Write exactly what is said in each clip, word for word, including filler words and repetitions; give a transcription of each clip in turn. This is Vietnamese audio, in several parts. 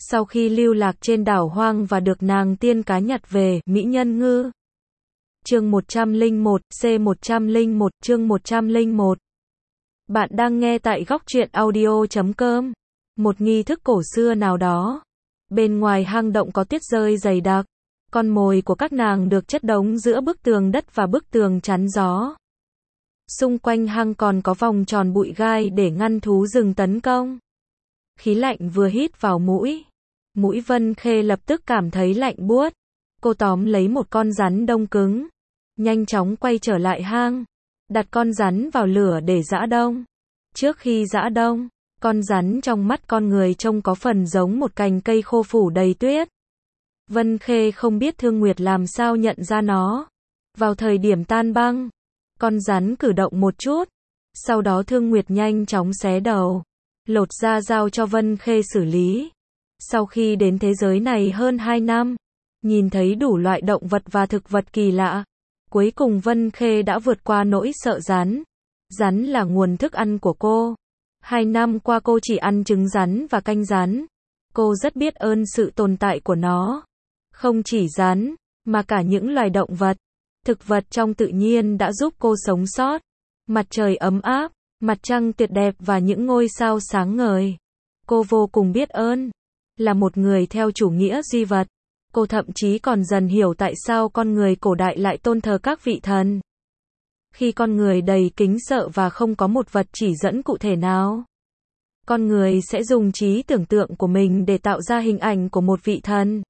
Sau khi lưu lạc trên đảo hoang và được nàng tiên cá nhặt về, mỹ nhân ngư. Chương một trăm lẻ một, C một trăm lẻ một, chương một trăm lẻ một. Bạn đang nghe tại góc truyện audio chấm com. Một nghi thức cổ xưa nào đó. Bên ngoài hang động có tuyết rơi dày đặc. Con mồi của các nàng được chất đống giữa bức tường đất và bức tường chắn gió. Xung quanh hang còn có vòng tròn bụi gai để ngăn thú rừng tấn công. Khí lạnh vừa hít vào mũi, mũi Vân Khê lập tức cảm thấy lạnh buốt. Cô tóm lấy một con rắn đông cứng, nhanh chóng quay trở lại hang, đặt con rắn vào lửa để giã đông. Trước khi giã đông, con rắn trong mắt con người trông có phần giống một cành cây khô phủ đầy tuyết. Vân Khê không biết Thương Nguyệt làm sao nhận ra nó. Vào thời điểm tan băng, con rắn cử động một chút, sau đó Thương Nguyệt nhanh chóng xé đầu, lột ra giao cho Vân Khê xử lý. Sau khi đến thế giới này hơn hai năm, nhìn thấy đủ loại động vật và thực vật kỳ lạ, cuối cùng Vân Khê đã vượt qua nỗi sợ rắn. Rắn là nguồn thức ăn của cô. Hai năm qua cô chỉ ăn trứng rắn và canh rắn. Cô rất biết ơn sự tồn tại của nó. Không chỉ rắn, mà cả những loài động vật, thực vật trong tự nhiên đã giúp cô sống sót. Mặt trời ấm áp, mặt trăng tuyệt đẹp và những ngôi sao sáng ngời. Cô vô cùng biết ơn. Là một người theo chủ nghĩa duy vật, cô thậm chí còn dần hiểu tại sao con người cổ đại lại tôn thờ các vị thần. Khi con người đầy kính sợ và không có một vật chỉ dẫn cụ thể nào, con người sẽ dùng trí tưởng tượng của mình để tạo ra hình ảnh của một vị thần.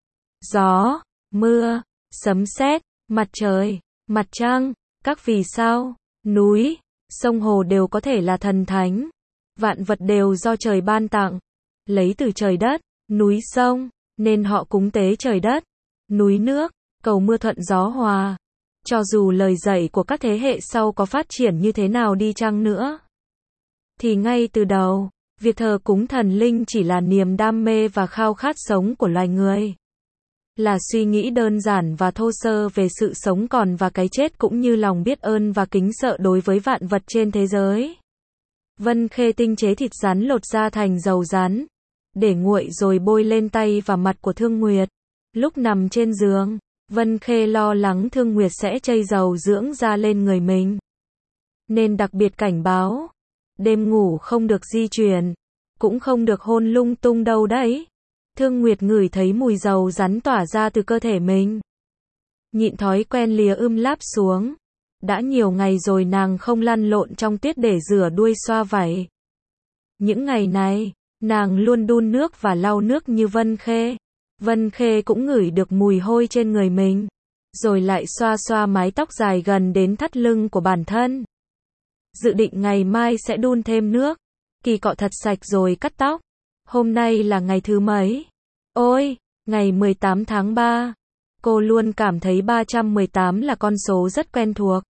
Gió, mưa, sấm sét, mặt trời, mặt trăng, các vì sao, núi, sông hồ đều có thể là thần thánh. Vạn vật đều do trời ban tặng, lấy từ trời đất, núi sông, nên họ cúng tế trời đất, núi nước, cầu mưa thuận gió hòa. Cho dù lời dạy của các thế hệ sau có phát triển như thế nào đi chăng nữa, thì ngay từ đầu, việc thờ cúng thần linh chỉ là niềm đam mê và khao khát sống của loài người. Là suy nghĩ đơn giản và thô sơ về sự sống còn và cái chết cũng như lòng biết ơn và kính sợ đối với vạn vật trên thế giới. Vân Khê tinh chế thịt rắn lột ra thành dầu rắn, để nguội rồi bôi lên tay và mặt của Thương Nguyệt. Lúc nằm trên giường, Vân Khê lo lắng Thương Nguyệt sẽ chây dầu dưỡng da lên người mình, nên đặc biệt cảnh báo, đêm ngủ không được di chuyển, cũng không được hôn lung tung đâu đấy. Thương Nguyệt ngửi thấy mùi dầu rắn tỏa ra từ cơ thể mình, nhịn thói quen lìa ưm láp xuống. Đã nhiều ngày rồi nàng không lăn lộn trong tuyết để rửa đuôi xoa vảy. Những ngày này, nàng luôn đun nước và lau nước như Vân Khê. Vân Khê cũng ngửi được mùi hôi trên người mình, rồi lại xoa xoa mái tóc dài gần đến thắt lưng của bản thân. Dự định ngày mai sẽ đun thêm nước, kỳ cọ thật sạch rồi cắt tóc. Hôm nay là ngày thứ mấy? Ôi, ngày mười tám tháng ba. Cô luôn cảm thấy ba trăm mười tám là con số rất quen thuộc.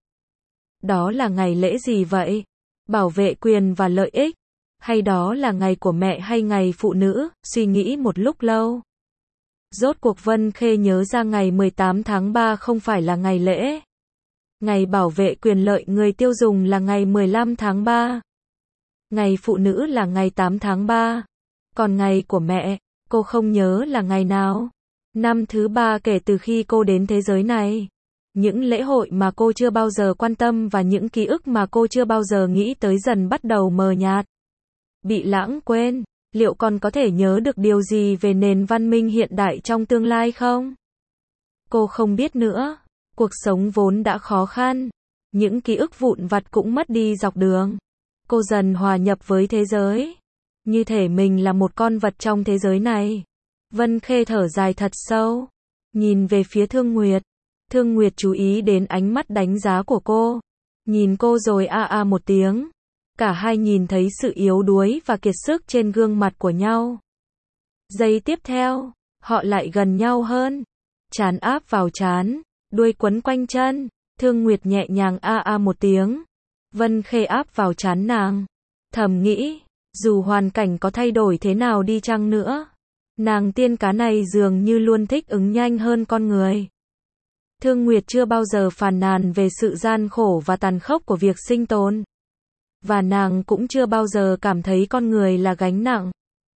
Đó là ngày lễ gì vậy? Bảo vệ quyền và lợi ích? Hay đó là ngày của mẹ hay ngày phụ nữ? Suy nghĩ một lúc lâu, rốt cuộc Vân Khê nhớ ra ngày mười tám tháng ba không phải là ngày lễ. Ngày bảo vệ quyền lợi người tiêu dùng là ngày mười lăm tháng ba. Ngày phụ nữ là ngày tám tháng ba. Còn ngày của mẹ, cô không nhớ là ngày nào. Năm thứ ba kể từ khi cô đến thế giới này. Những lễ hội mà cô chưa bao giờ quan tâm và những ký ức mà cô chưa bao giờ nghĩ tới dần bắt đầu mờ nhạt, bị lãng quên. Liệu con có thể nhớ được điều gì về nền văn minh hiện đại trong tương lai không? Cô không biết nữa. Cuộc sống vốn đã khó khăn. Những ký ức vụn vặt cũng mất đi dọc đường. Cô dần hòa nhập với thế giới, như thể mình là một con vật trong thế giới này. Vân Khê thở dài thật sâu, nhìn về phía Thương Nguyệt. Thương Nguyệt chú ý đến ánh mắt đánh giá của cô. Nhìn cô rồi a a một tiếng. Cả hai nhìn thấy sự yếu đuối và kiệt sức trên gương mặt của nhau. Giây tiếp theo, họ lại gần nhau hơn. Trán áp vào trán, đuôi quấn quanh chân. Thương Nguyệt nhẹ nhàng a a một tiếng. Vân Khê áp vào trán nàng. Thầm nghĩ, dù hoàn cảnh có thay đổi thế nào đi chăng nữa, nàng tiên cá này dường như luôn thích ứng nhanh hơn con người. Thương Nguyệt chưa bao giờ phàn nàn về sự gian khổ và tàn khốc của việc sinh tồn. Và nàng cũng chưa bao giờ cảm thấy con người là gánh nặng.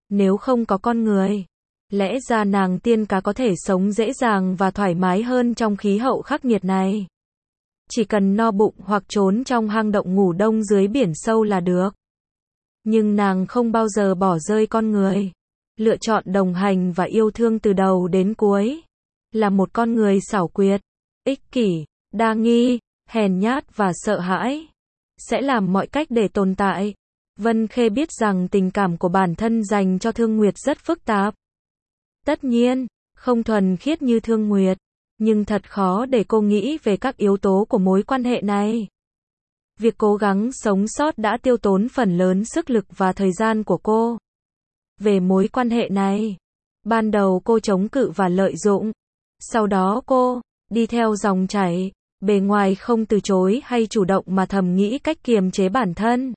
Nếu không có con người, lẽ ra nàng tiên cá có thể sống dễ dàng và thoải mái hơn trong khí hậu khắc nghiệt này. Chỉ cần no bụng hoặc trốn trong hang động ngủ đông dưới biển sâu là được. Nhưng nàng không bao giờ bỏ rơi con người. Lựa chọn đồng hành và yêu thương từ đầu đến cuối. Là một con người xảo quyệt, ích kỷ, đa nghi, hèn nhát và sợ hãi. Sẽ làm mọi cách để tồn tại. Vân Khê biết rằng tình cảm của bản thân dành cho Thương Nguyệt rất phức tạp. Tất nhiên, không thuần khiết như Thương Nguyệt, nhưng thật khó để cô nghĩ về các yếu tố của mối quan hệ này. Việc cố gắng sống sót đã tiêu tốn phần lớn sức lực và thời gian của cô. Về mối quan hệ này, ban đầu cô chống cự và lợi dụng. Sau đó cô, đi theo dòng chảy, bề ngoài không từ chối hay chủ động mà thầm nghĩ cách kiềm chế bản thân.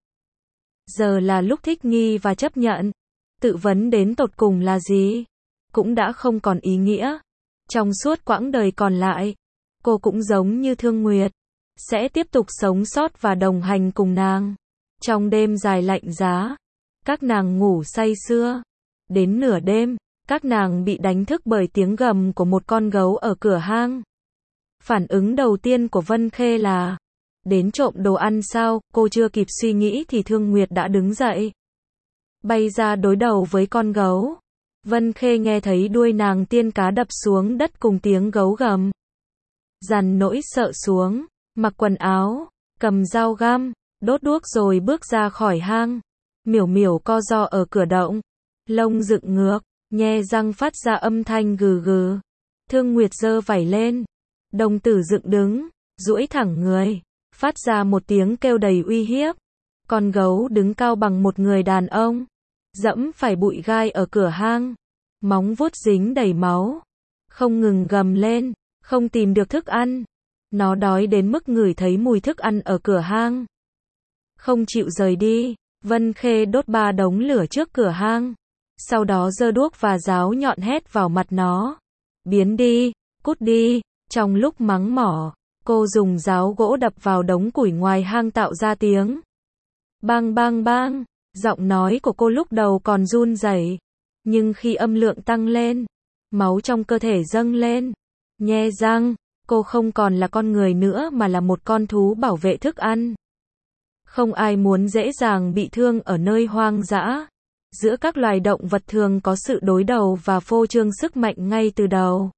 Giờ là lúc thích nghi và chấp nhận. Tự vấn đến tột cùng là gì? Cũng đã không còn ý nghĩa. Trong suốt quãng đời còn lại, cô cũng giống như Thương Nguyệt, sẽ tiếp tục sống sót và đồng hành cùng nàng. Trong đêm dài lạnh giá, các nàng ngủ say sưa. Đến nửa đêm, các nàng bị đánh thức bởi tiếng gầm của một con gấu ở cửa hang. Phản ứng đầu tiên của Vân Khê là, đến trộm đồ ăn sao? Cô chưa kịp suy nghĩ thì Thương Nguyệt đã đứng dậy, bay ra đối đầu với con gấu. Vân Khê nghe thấy đuôi nàng tiên cá đập xuống đất cùng tiếng gấu gầm. Dằn nỗi sợ xuống, mặc quần áo, cầm dao găm, đốt đuốc rồi bước ra khỏi hang. Miểu miểu co ro ở cửa động, lông dựng ngược, nhe răng phát ra âm thanh gừ gừ. Thương Nguyệt giơ vảy lên, đồng tử dựng đứng, duỗi thẳng người, phát ra một tiếng kêu đầy uy hiếp. Con gấu đứng cao bằng một người đàn ông, dẫm phải bụi gai ở cửa hang, móng vuốt dính đầy máu, không ngừng gầm lên, không tìm được thức ăn. Nó đói đến mức ngửi thấy mùi thức ăn ở cửa hang, không chịu rời đi. Vân Khê đốt ba đống lửa trước cửa hang, sau đó giơ đuốc và giáo nhọn hét vào mặt nó. Biến đi, cút đi. Trong lúc mắng mỏ, cô dùng giáo gỗ đập vào đống củi ngoài hang tạo ra tiếng bang bang bang. Giọng nói của cô lúc đầu còn run rẩy, nhưng khi âm lượng tăng lên, máu trong cơ thể dâng lên. Nhe răng, cô không còn là con người nữa mà là một con thú bảo vệ thức ăn. Không ai muốn dễ dàng bị thương ở nơi hoang dã. Giữa các loài động vật thường có sự đối đầu và phô trương sức mạnh ngay từ đầu,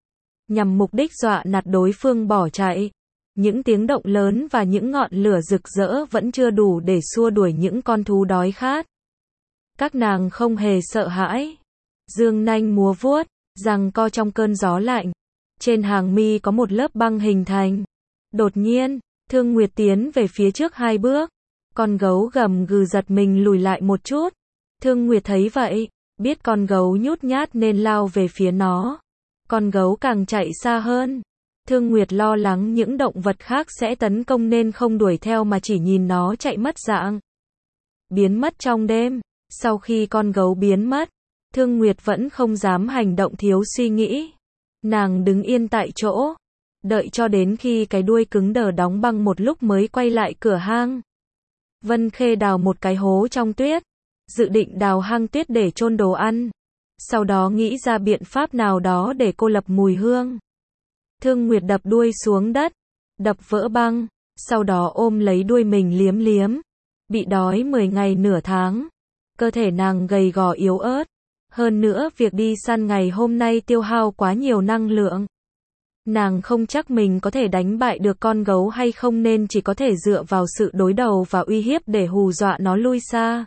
nhằm mục đích dọa nạt đối phương bỏ chạy. Những tiếng động lớn và những ngọn lửa rực rỡ vẫn chưa đủ để xua đuổi những con thú đói khát. Các nàng không hề sợ hãi, dương nanh múa vuốt, giằng co trong cơn gió lạnh. Trên hàng mi có một lớp băng hình thành. Đột nhiên, Thương Nguyệt tiến về phía trước hai bước. Con gấu gầm gừ giật mình lùi lại một chút. Thương Nguyệt thấy vậy, biết con gấu nhút nhát nên lao về phía nó. Con gấu càng chạy xa hơn. Thương Nguyệt lo lắng những động vật khác sẽ tấn công nên không đuổi theo mà chỉ nhìn nó chạy mất dạng. Biến mất trong đêm. Sau khi con gấu biến mất, Thương Nguyệt vẫn không dám hành động thiếu suy nghĩ. Nàng đứng yên tại chỗ, đợi cho đến khi cái đuôi cứng đờ đóng băng một lúc mới quay lại cửa hang. Vân Khê đào một cái hố trong tuyết, dự định đào hang tuyết để chôn đồ ăn. Sau đó nghĩ ra biện pháp nào đó để cô lập mùi hương. Thương Nguyệt đập đuôi xuống đất, đập vỡ băng, sau đó ôm lấy đuôi mình liếm liếm. Bị đói mười ngày nửa tháng, cơ thể nàng gầy gò yếu ớt. Hơn nữa việc đi săn ngày hôm nay tiêu hao quá nhiều năng lượng. Nàng không chắc mình có thể đánh bại được con gấu hay không nên chỉ có thể dựa vào sự đối đầu và uy hiếp để hù dọa nó lui xa.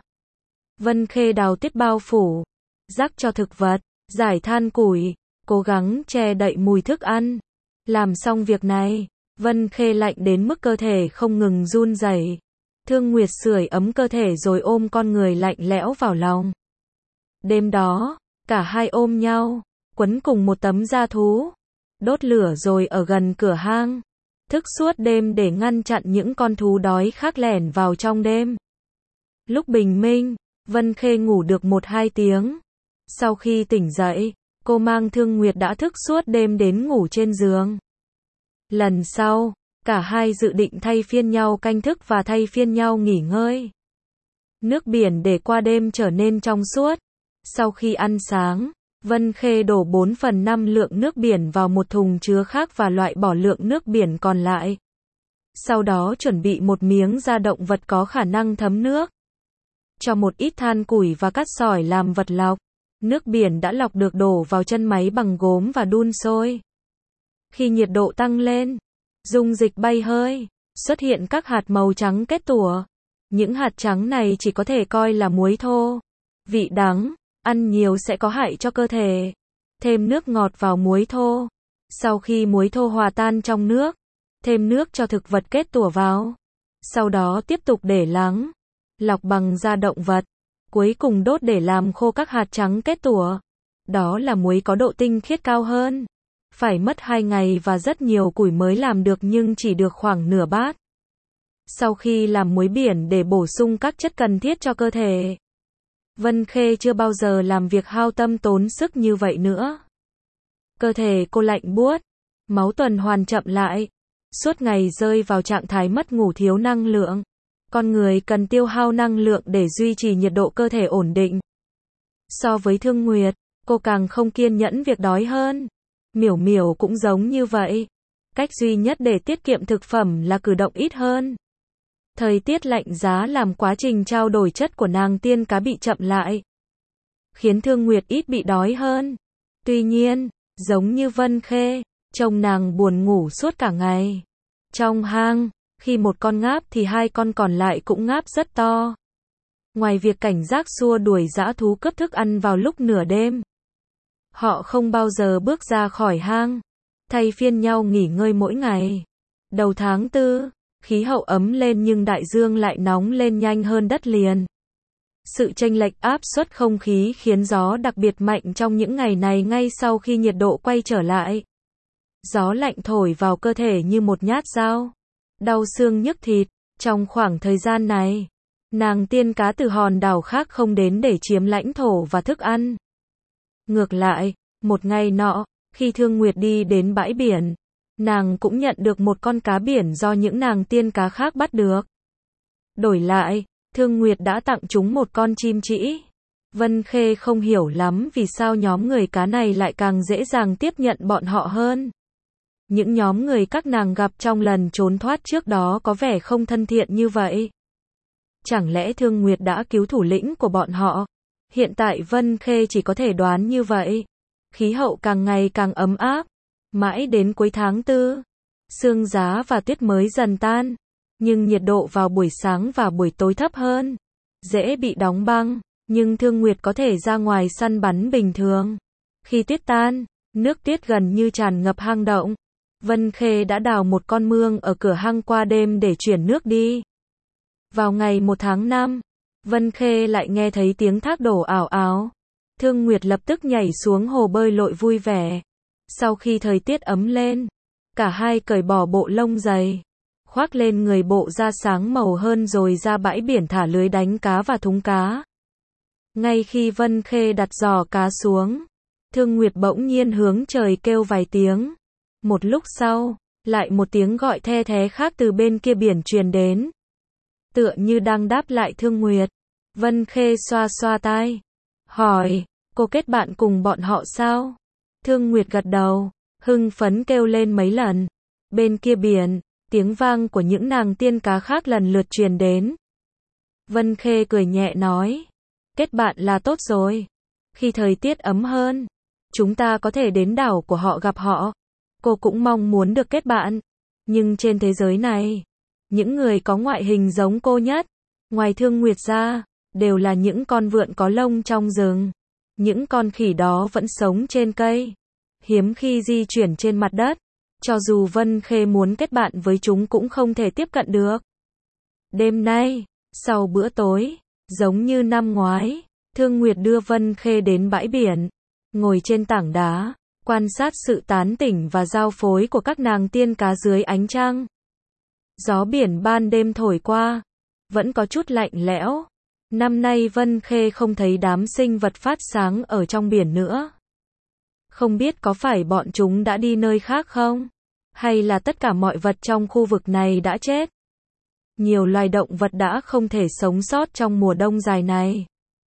Vân Khê đào tiết bao phủ, rắc cho thực vật, giải than củi, cố gắng che đậy mùi thức ăn. Làm xong việc này, Vân Khê lạnh đến mức cơ thể không ngừng run rẩy. Thương Nguyệt sưởi ấm cơ thể rồi ôm con người lạnh lẽo vào lòng. Đêm đó, cả hai ôm nhau, quấn cùng một tấm da thú, đốt lửa rồi ở gần cửa hang, thức suốt đêm để ngăn chặn những con thú đói khác lẻn vào trong đêm. Lúc bình minh, Vân Khê ngủ được một hai tiếng. Sau khi tỉnh dậy, cô mang Thương Nguyệt đã thức suốt đêm đến ngủ trên giường. Lần sau, cả hai dự định thay phiên nhau canh thức và thay phiên nhau nghỉ ngơi. Nước biển để qua đêm trở nên trong suốt. Sau khi ăn sáng, Vân Khê đổ bốn phần năm lượng nước biển vào một thùng chứa khác và loại bỏ lượng nước biển còn lại. Sau đó chuẩn bị một miếng da động vật có khả năng thấm nước. Cho một ít than củi và cát sỏi làm vật lọc. Nước biển đã lọc được đổ vào chân máy bằng gốm và đun sôi. Khi nhiệt độ tăng lên, dung dịch bay hơi, xuất hiện các hạt màu trắng kết tủa. Những hạt trắng này chỉ có thể coi là muối thô. Vị đắng, ăn nhiều sẽ có hại cho cơ thể. Thêm nước ngọt vào muối thô. Sau khi muối thô hòa tan trong nước, thêm nước cho thực vật kết tủa vào. Sau đó tiếp tục để lắng, lọc bằng da động vật. Cuối cùng đốt để làm khô các hạt trắng kết tủa. Đó là muối có độ tinh khiết cao hơn. Phải mất hai ngày và rất nhiều củi mới làm được nhưng chỉ được khoảng nửa bát. Sau khi làm muối biển để bổ sung các chất cần thiết cho cơ thể, Vân Khê chưa bao giờ làm việc hao tâm tốn sức như vậy nữa. Cơ thể cô lạnh buốt, máu tuần hoàn chậm lại, suốt ngày rơi vào trạng thái mất ngủ thiếu năng lượng. Con người cần tiêu hao năng lượng để duy trì nhiệt độ cơ thể ổn định. So với Thương Nguyệt, cô càng không kiên nhẫn việc đói hơn. Miểu Miểu cũng giống như vậy. Cách duy nhất để tiết kiệm thực phẩm là cử động ít hơn. Thời tiết lạnh giá làm quá trình trao đổi chất của nàng tiên cá bị chậm lại, khiến Thương Nguyệt ít bị đói hơn. Tuy nhiên, giống như Vân Khê, trông nàng buồn ngủ suốt cả ngày. Trong hang, khi một con ngáp thì hai con còn lại cũng ngáp rất to. Ngoài việc cảnh giác xua đuổi dã thú cướp thức ăn vào lúc nửa đêm, họ không bao giờ bước ra khỏi hang, thay phiên nhau nghỉ ngơi mỗi ngày. Đầu tháng tư, khí hậu ấm lên nhưng đại dương lại nóng lên nhanh hơn đất liền. Sự chênh lệch áp suất không khí khiến gió đặc biệt mạnh trong những ngày này ngay sau khi nhiệt độ quay trở lại. Gió lạnh thổi vào cơ thể như một nhát dao, đau xương nhức thịt. Trong khoảng thời gian này, nàng tiên cá từ hòn đảo khác không đến để chiếm lãnh thổ và thức ăn. Ngược lại, một ngày nọ, khi Thương Nguyệt đi đến bãi biển, nàng cũng nhận được một con cá biển do những nàng tiên cá khác bắt được. Đổi lại, Thương Nguyệt đã tặng chúng một con chim trĩ. Vân Khê không hiểu lắm vì sao nhóm người cá này lại càng dễ dàng tiếp nhận bọn họ hơn. Những nhóm người các nàng gặp trong lần trốn thoát trước đó có vẻ không thân thiện như vậy. Chẳng lẽ Thương Nguyệt đã cứu thủ lĩnh của bọn họ? Hiện tại Vân Khê chỉ có thể đoán như vậy. Khí hậu càng ngày càng ấm áp. Mãi đến cuối tháng tư, sương giá và tuyết mới dần tan. Nhưng nhiệt độ vào buổi sáng và buổi tối thấp hơn, dễ bị đóng băng. Nhưng Thương Nguyệt có thể ra ngoài săn bắn bình thường. Khi tuyết tan, nước tuyết gần như tràn ngập hang động. Vân Khê đã đào một con mương ở cửa hang qua đêm để chuyển nước đi. Vào ngày một tháng năm, Vân Khê lại nghe thấy tiếng thác đổ ào ào. Thương Nguyệt lập tức nhảy xuống hồ bơi lội vui vẻ. Sau khi thời tiết ấm lên, cả hai cởi bỏ bộ lông dày, khoác lên người bộ da sáng màu hơn rồi ra bãi biển thả lưới đánh cá và thúng cá. Ngay khi Vân Khê đặt giỏ cá xuống, Thương Nguyệt bỗng nhiên hướng trời kêu vài tiếng. Một lúc sau, lại một tiếng gọi the thé khác từ bên kia biển truyền đến. Tựa như đang đáp lại Thương Nguyệt. Vân Khê xoa xoa tai, hỏi, cô kết bạn cùng bọn họ sao? Thương Nguyệt gật đầu, hưng phấn kêu lên mấy lần. Bên kia biển, tiếng vang của những nàng tiên cá khác lần lượt truyền đến. Vân Khê cười nhẹ nói, kết bạn là tốt rồi. Khi thời tiết ấm hơn, chúng ta có thể đến đảo của họ gặp họ. Cô cũng mong muốn được kết bạn. Nhưng trên thế giới này, những người có ngoại hình giống cô nhất, ngoài Thương Nguyệt ra, đều là những con vượn có lông trong rừng. Những con khỉ đó vẫn sống trên cây, hiếm khi di chuyển trên mặt đất. Cho dù Vân Khê muốn kết bạn với chúng cũng không thể tiếp cận được. Đêm nay, sau bữa tối, giống như năm ngoái, Thương Nguyệt đưa Vân Khê đến bãi biển, ngồi trên tảng đá, quan sát sự tán tỉnh và giao phối của các nàng tiên cá dưới ánh trăng. Gió biển ban đêm thổi qua, vẫn có chút lạnh lẽo. Năm nay Vân Khê không thấy đám sinh vật phát sáng ở trong biển nữa. Không biết có phải bọn chúng đã đi nơi khác không? Hay là tất cả mọi vật trong khu vực này đã chết? Nhiều loài động vật đã không thể sống sót trong mùa đông dài này.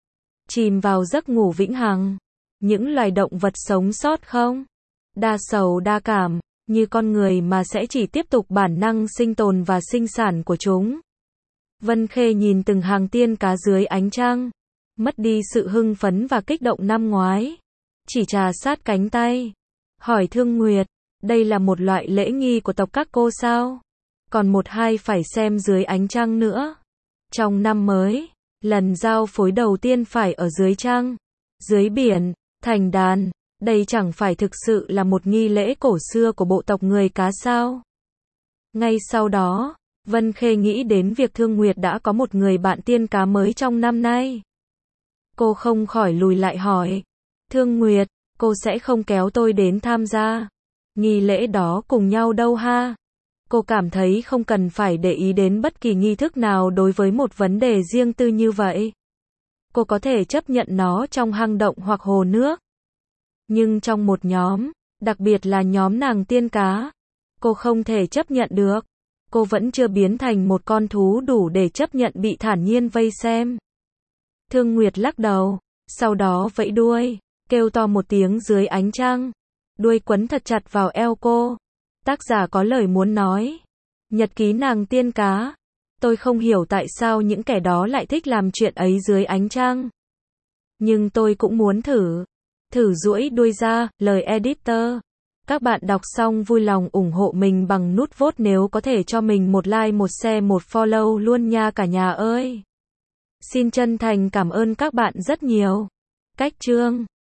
chìm vào giấc ngủ vĩnh hằng. Những loài động vật sống sót không? Đa sầu đa cảm, như con người mà sẽ chỉ tiếp tục bản năng sinh tồn và sinh sản của chúng. Vân Khê nhìn từng hàng tiên cá dưới ánh trăng, mất đi sự hưng phấn và kích động năm ngoái. Chỉ trà sát cánh tay, hỏi Thương Nguyệt, đây là một loại lễ nghi của tộc các cô sao? Còn một hai phải xem dưới ánh trăng nữa. Trong năm mới, lần giao phối đầu tiên phải ở dưới trăng, dưới biển, thành đàn, đây chẳng phải thực sự là một nghi lễ cổ xưa của bộ tộc người cá sao? Ngay sau đó, Vân Khê nghĩ đến việc Thương Nguyệt đã có một người bạn tiên cá mới trong năm nay. Cô không khỏi lùi lại hỏi, Thương Nguyệt, cô sẽ không kéo tôi đến tham gia nghi lễ đó cùng nhau đâu ha? Cô cảm thấy không cần phải để ý đến bất kỳ nghi thức nào đối với một vấn đề riêng tư như vậy. Cô có thể chấp nhận nó trong hang động hoặc hồ nước. Nhưng trong một nhóm, đặc biệt là nhóm nàng tiên cá, cô không thể chấp nhận được. Cô vẫn chưa biến thành một con thú đủ để chấp nhận bị thản nhiên vây xem. Thương Nguyệt lắc đầu, sau đó vẫy đuôi, kêu to một tiếng dưới ánh trăng. Đuôi quấn thật chặt vào eo cô. Tác giả có lời muốn nói. Nhật ký nàng tiên cá. Tôi không hiểu tại sao những kẻ đó lại thích làm chuyện ấy dưới ánh trăng. Nhưng tôi cũng muốn thử. Thử duỗi đuôi ra, lời editor. Các bạn đọc xong vui lòng ủng hộ mình bằng nút vote nếu có thể cho mình một like, một share, một follow luôn nha cả nhà ơi. Xin chân thành cảm ơn các bạn rất nhiều. Cách chương